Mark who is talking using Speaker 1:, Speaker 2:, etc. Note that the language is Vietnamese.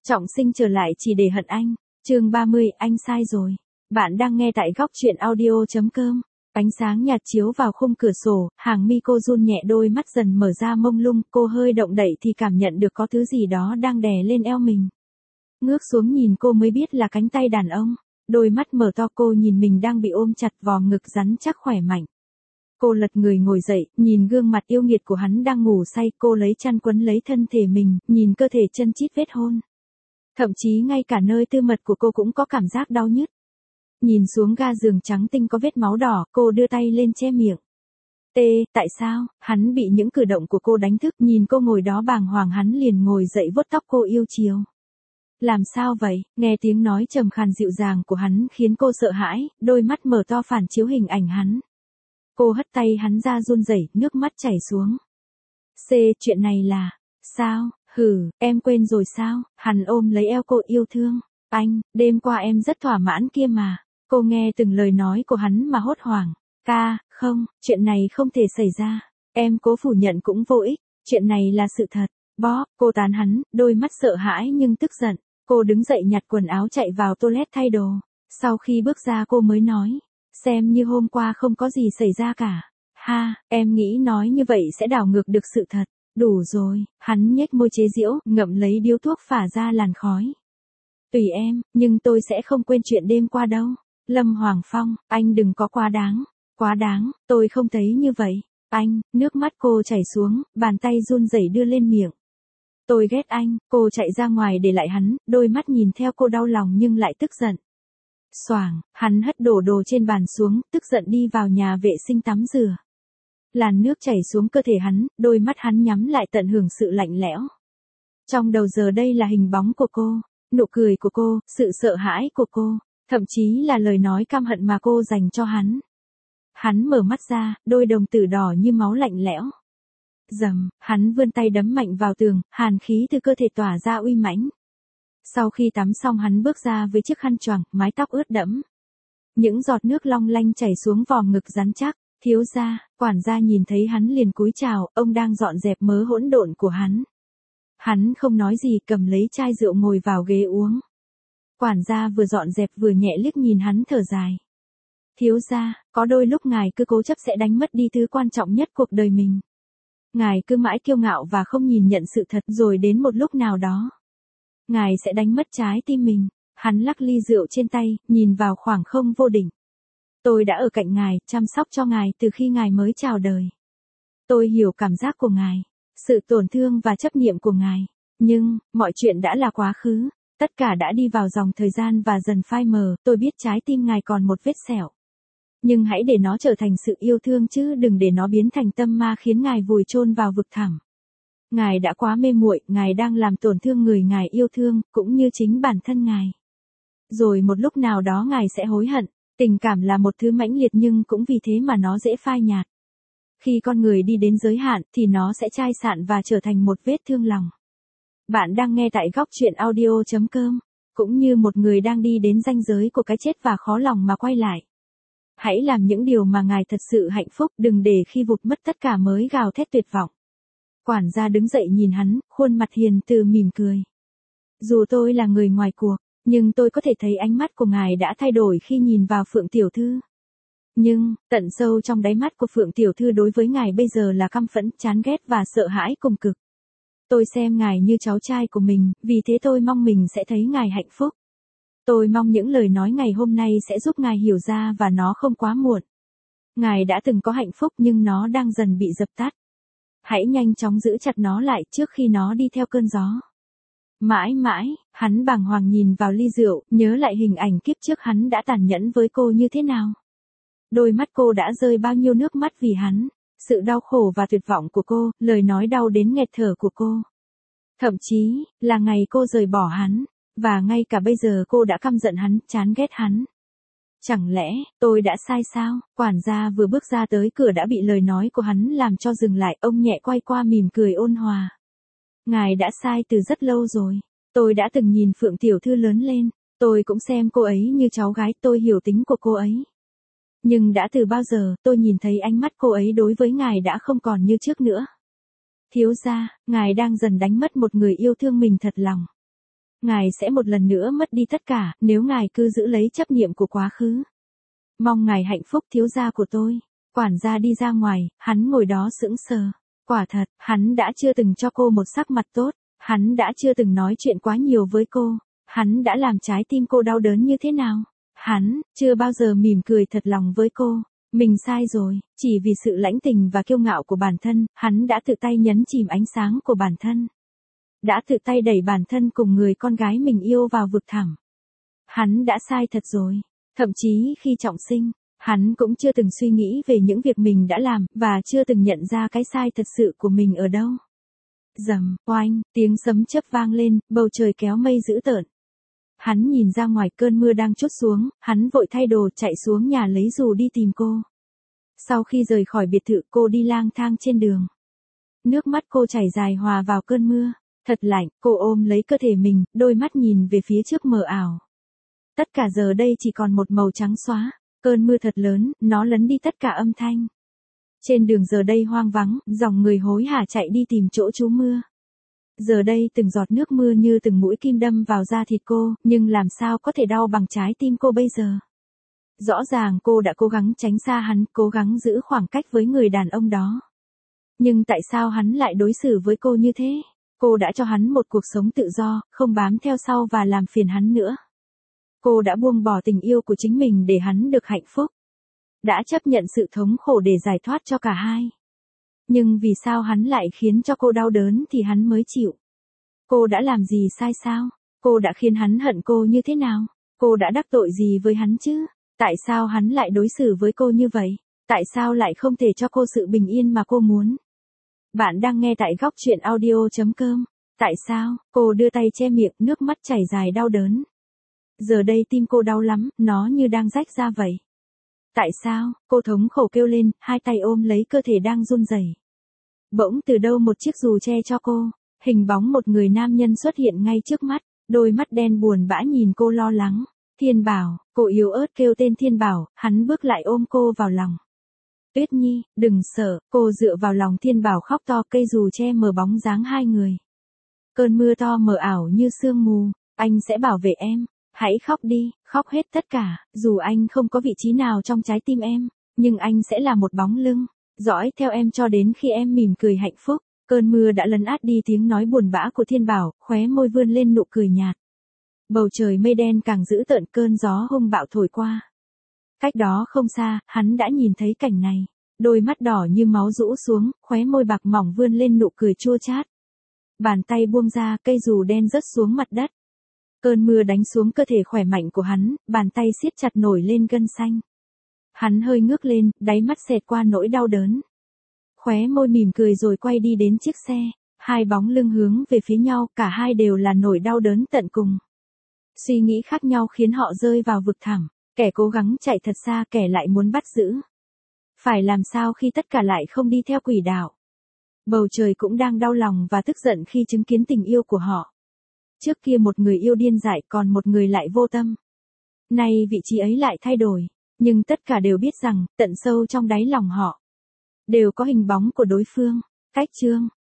Speaker 1: Trọng sinh trở lại chỉ để hận anh. Chương 30, anh sai rồi. Bạn đang nghe tại góc truyện audio.com. Ánh sáng nhạt chiếu vào khung cửa sổ, hàng mi cô run nhẹ, đôi mắt dần mở ra mông lung, cô hơi động đậy thì cảm nhận được có thứ gì đó đang đè lên eo mình. Ngước xuống nhìn cô mới biết là cánh tay đàn ông. Đôi mắt mở to, cô nhìn mình đang bị ôm chặt, vò ngực rắn chắc khỏe mạnh. Cô lật người ngồi dậy, nhìn gương mặt yêu nghiệt của hắn đang ngủ say, cô lấy chăn quấn lấy thân thể mình, nhìn cơ thể chân chít vết hôn. Thậm chí ngay cả nơi tư mật của cô cũng có cảm giác đau nhức. Nhìn xuống ga giường trắng tinh có vết máu đỏ, cô đưa tay lên che miệng. Tại sao? Hắn bị những cử động của cô đánh thức, nhìn cô ngồi đó bàng hoàng, hắn liền ngồi dậy vuốt tóc cô yêu chiều. Làm sao vậy? Nghe tiếng nói trầm khàn dịu dàng của hắn khiến cô sợ hãi, đôi mắt mở to phản chiếu hình ảnh hắn. Cô hất tay hắn ra run rẩy, nước mắt chảy xuống. Chuyện này là... Sao? Em quên rồi sao? Hắn ôm lấy eo cô, yêu thương. Anh, đêm qua em rất thỏa mãn kia mà. Cô nghe từng lời nói của hắn mà hốt hoảng. Không, chuyện này không thể xảy ra. Em cố phủ nhận cũng vô ích. Chuyện này là sự thật. Cô tán hắn, đôi mắt sợ hãi nhưng tức giận. Cô đứng dậy nhặt quần áo chạy vào toilet thay đồ. Sau khi bước ra cô mới nói. Xem như hôm qua không có gì xảy ra cả. Em nghĩ nói như vậy sẽ đảo ngược được sự thật. Đủ rồi, hắn nhếch môi chế giễu, ngậm lấy điếu thuốc phả ra làn khói. Tùy em, nhưng tôi sẽ không quên chuyện đêm qua đâu. Lâm Hoàng Phong, anh đừng có quá đáng. Quá đáng, tôi không thấy như vậy. Anh, nước mắt cô chảy xuống, bàn tay run rẩy đưa lên miệng. Tôi ghét anh, cô chạy ra ngoài để lại hắn, đôi mắt nhìn theo cô đau lòng nhưng lại tức giận. Xoảng, hắn hất đổ đồ trên bàn xuống, tức giận đi vào nhà vệ sinh tắm rửa. Làn nước chảy xuống cơ thể hắn, đôi mắt hắn nhắm lại tận hưởng sự lạnh lẽo. Trong đầu giờ đây là hình bóng của cô, nụ cười của cô, sự sợ hãi của cô, thậm chí là lời nói căm hận mà cô dành cho hắn. Hắn mở mắt ra, đôi đồng tử đỏ như máu lạnh lẽo. Rầm, hắn vươn tay đấm mạnh vào tường, hàn khí từ cơ thể tỏa ra uy mãnh. Sau khi tắm xong hắn bước ra với chiếc khăn choàng, mái tóc ướt đẫm. Những giọt nước long lanh chảy xuống vòm ngực rắn chắc. Thiếu gia, quản gia nhìn thấy hắn liền cúi chào, ông đang dọn dẹp mớ hỗn độn của hắn. Hắn không nói gì, cầm lấy chai rượu ngồi vào ghế uống. Quản gia vừa dọn dẹp vừa nhẹ liếc nhìn hắn thở dài. Thiếu gia, có đôi lúc ngài cứ cố chấp sẽ đánh mất đi thứ quan trọng nhất cuộc đời mình. Ngài cứ mãi kiêu ngạo và không nhìn nhận sự thật, rồi đến một lúc nào đó, ngài sẽ đánh mất trái tim mình. Hắn lắc ly rượu trên tay, nhìn vào khoảng không vô định. Tôi đã ở cạnh ngài, chăm sóc cho ngài từ khi ngài mới chào đời. Tôi hiểu cảm giác của ngài, sự tổn thương và chấp niệm của ngài. Nhưng, mọi chuyện đã là quá khứ. Tất cả đã đi vào dòng thời gian và dần phai mờ. Tôi biết trái tim ngài còn một vết sẹo. Nhưng hãy để nó trở thành sự yêu thương chứ đừng để nó biến thành tâm ma khiến ngài vùi chôn vào vực thẳm. Ngài đã quá mê muội, ngài đang làm tổn thương người ngài yêu thương, cũng như chính bản thân ngài. Rồi một lúc nào đó ngài sẽ hối hận. Tình cảm là một thứ mãnh liệt nhưng cũng vì thế mà nó dễ phai nhạt. Khi con người đi đến giới hạn thì nó sẽ chai sạn và trở thành một vết thương lòng. Bạn đang nghe tại góc truyện audio.com, cũng như một người đang đi đến ranh giới của cái chết và khó lòng mà quay lại. Hãy làm những điều mà ngài thật sự hạnh phúc, đừng để khi vụt mất tất cả mới gào thét tuyệt vọng. Quản gia đứng dậy nhìn hắn, khuôn mặt hiền từ mỉm cười. Dù tôi là người ngoài cuộc, nhưng tôi có thể thấy ánh mắt của ngài đã thay đổi khi nhìn vào Phượng tiểu thư. Nhưng, tận sâu trong đáy mắt của Phượng tiểu thư đối với ngài bây giờ là căm phẫn, chán ghét và sợ hãi cùng cực. Tôi xem ngài như cháu trai của mình, vì thế tôi mong mình sẽ thấy ngài hạnh phúc. Tôi mong những lời nói ngày hôm nay sẽ giúp ngài hiểu ra và nó không quá muộn. Ngài đã từng có hạnh phúc nhưng nó đang dần bị dập tắt. Hãy nhanh chóng giữ chặt nó lại trước khi nó đi theo cơn gió. Mãi mãi, hắn bàng hoàng nhìn vào ly rượu, nhớ lại hình ảnh kiếp trước hắn đã tàn nhẫn với cô như thế nào. Đôi mắt cô đã rơi bao nhiêu nước mắt vì hắn, sự đau khổ và tuyệt vọng của cô, lời nói đau đến nghẹt thở của cô. Thậm chí, là ngày cô rời bỏ hắn, và ngay cả bây giờ cô đã căm giận hắn, chán ghét hắn. Chẳng lẽ, tôi đã sai sao? Quản gia vừa bước ra tới cửa đã bị lời nói của hắn làm cho dừng lại, ông nhẹ quay qua mỉm cười ôn hòa. Ngài đã sai từ rất lâu rồi. Tôi đã từng nhìn Phượng tiểu thư lớn lên. Tôi cũng xem cô ấy như cháu gái, tôi hiểu tính của cô ấy. Nhưng đã từ bao giờ, tôi nhìn thấy ánh mắt cô ấy đối với ngài đã không còn như trước nữa. Thiếu gia, ngài đang dần đánh mất một người yêu thương mình thật lòng. Ngài sẽ một lần nữa mất đi tất cả, nếu ngài cứ giữ lấy chấp niệm của quá khứ. Mong ngài hạnh phúc thiếu gia của tôi. Quản gia đi ra ngoài, hắn ngồi đó sững sờ. Quả thật, hắn đã chưa từng cho cô một sắc mặt tốt. Hắn đã chưa từng nói chuyện quá nhiều với cô. Hắn đã làm trái tim cô đau đớn như thế nào. Hắn, chưa bao giờ mỉm cười thật lòng với cô. Mình sai rồi, chỉ vì sự lãnh tình và kiêu ngạo của bản thân, hắn đã tự tay nhấn chìm ánh sáng của bản thân. Đã tự tay đẩy bản thân cùng người con gái mình yêu vào vực thẳm. Hắn đã sai thật rồi. Thậm chí khi trọng sinh, hắn cũng chưa từng suy nghĩ về những việc mình đã làm, và chưa từng nhận ra cái sai thật sự của mình ở đâu. Rầm, oanh, tiếng sấm chớp vang lên, bầu trời kéo mây dữ tợn. Hắn nhìn ra ngoài, cơn mưa đang trút xuống, hắn vội thay đồ chạy xuống nhà lấy dù đi tìm cô. Sau khi rời khỏi biệt thự, cô đi lang thang trên đường. Nước mắt cô chảy dài hòa vào cơn mưa. Thật lạnh, cô ôm lấy cơ thể mình, đôi mắt nhìn về phía trước mờ ảo. Tất cả giờ đây chỉ còn một màu trắng xóa. Cơn mưa thật lớn, nó lấn đi tất cả âm thanh. Trên đường giờ đây hoang vắng, dòng người hối hả chạy đi tìm chỗ trú mưa. Giờ đây từng giọt nước mưa như từng mũi kim đâm vào da thịt cô, nhưng làm sao có thể đau bằng trái tim cô bây giờ. Rõ ràng cô đã cố gắng tránh xa hắn, cố gắng giữ khoảng cách với người đàn ông đó. Nhưng tại sao hắn lại đối xử với cô như thế? Cô đã cho hắn một cuộc sống tự do, không bám theo sau và làm phiền hắn nữa. Cô đã buông bỏ tình yêu của chính mình để hắn được hạnh phúc. Đã chấp nhận sự thống khổ để giải thoát cho cả hai. Nhưng vì sao hắn lại khiến cho cô đau đớn thì hắn mới chịu? Cô đã làm gì sai sao? Cô đã khiến hắn hận cô như thế nào? Cô đã đắc tội gì với hắn chứ? Tại sao hắn lại đối xử với cô như vậy? Tại sao lại không thể cho cô sự bình yên mà cô muốn? Bạn đang nghe tại góc truyện audio.com. Tại sao? Cô đưa tay che miệng, nước mắt chảy dài đau đớn. Giờ đây tim cô đau lắm, nó như đang rách ra vậy. Tại sao? Cô thống khổ kêu lên, hai tay ôm lấy cơ thể đang run rẩy. Bỗng từ đâu một chiếc dù che cho cô, hình bóng một người nam nhân xuất hiện ngay trước mắt, đôi mắt đen buồn bã nhìn cô lo lắng. Thiên Bảo, cô yếu ớt kêu tên Thiên Bảo, hắn bước lại ôm cô vào lòng. Tuyết Nhi, đừng sợ, cô dựa vào lòng Thiên Bảo khóc to, cây dù che mờ bóng dáng hai người. Cơn mưa to mờ ảo như sương mù, anh sẽ bảo vệ em. Hãy khóc đi, khóc hết tất cả, dù anh không có vị trí nào trong trái tim em, nhưng anh sẽ là một bóng lưng, dõi theo em cho đến khi em mỉm cười hạnh phúc. Cơn mưa đã lấn át đi tiếng nói buồn bã của Thiên Bảo, khóe môi vươn lên nụ cười nhạt. Bầu trời mây đen càng dữ tợn, cơn gió hung bạo thổi qua. Cách đó không xa, hắn đã nhìn thấy cảnh này. Đôi mắt đỏ như máu rũ xuống, khóe môi bạc mỏng vươn lên nụ cười chua chát. Bàn tay buông ra, cây dù đen rớt xuống mặt đất. Cơn mưa đánh xuống cơ thể khỏe mạnh của hắn, bàn tay siết chặt nổi lên gân xanh. Hắn hơi ngước lên, đáy mắt xẹt qua nỗi đau đớn. Khóe môi mỉm cười rồi quay đi đến chiếc xe. Hai bóng lưng hướng về phía nhau, cả hai đều là nỗi đau đớn tận cùng. Suy nghĩ khác nhau khiến họ rơi vào vực thẳm. Kẻ cố gắng chạy thật xa, kẻ lại muốn bắt giữ. Phải làm sao khi tất cả lại không đi theo quỹ đạo? Bầu trời cũng đang đau lòng và tức giận khi chứng kiến tình yêu của họ. Trước kia một người yêu điên dại, còn một người lại vô tâm. Nay vị trí ấy lại thay đổi, nhưng tất cả đều biết rằng, tận sâu trong đáy lòng họ, đều có hình bóng của đối phương. Cách chương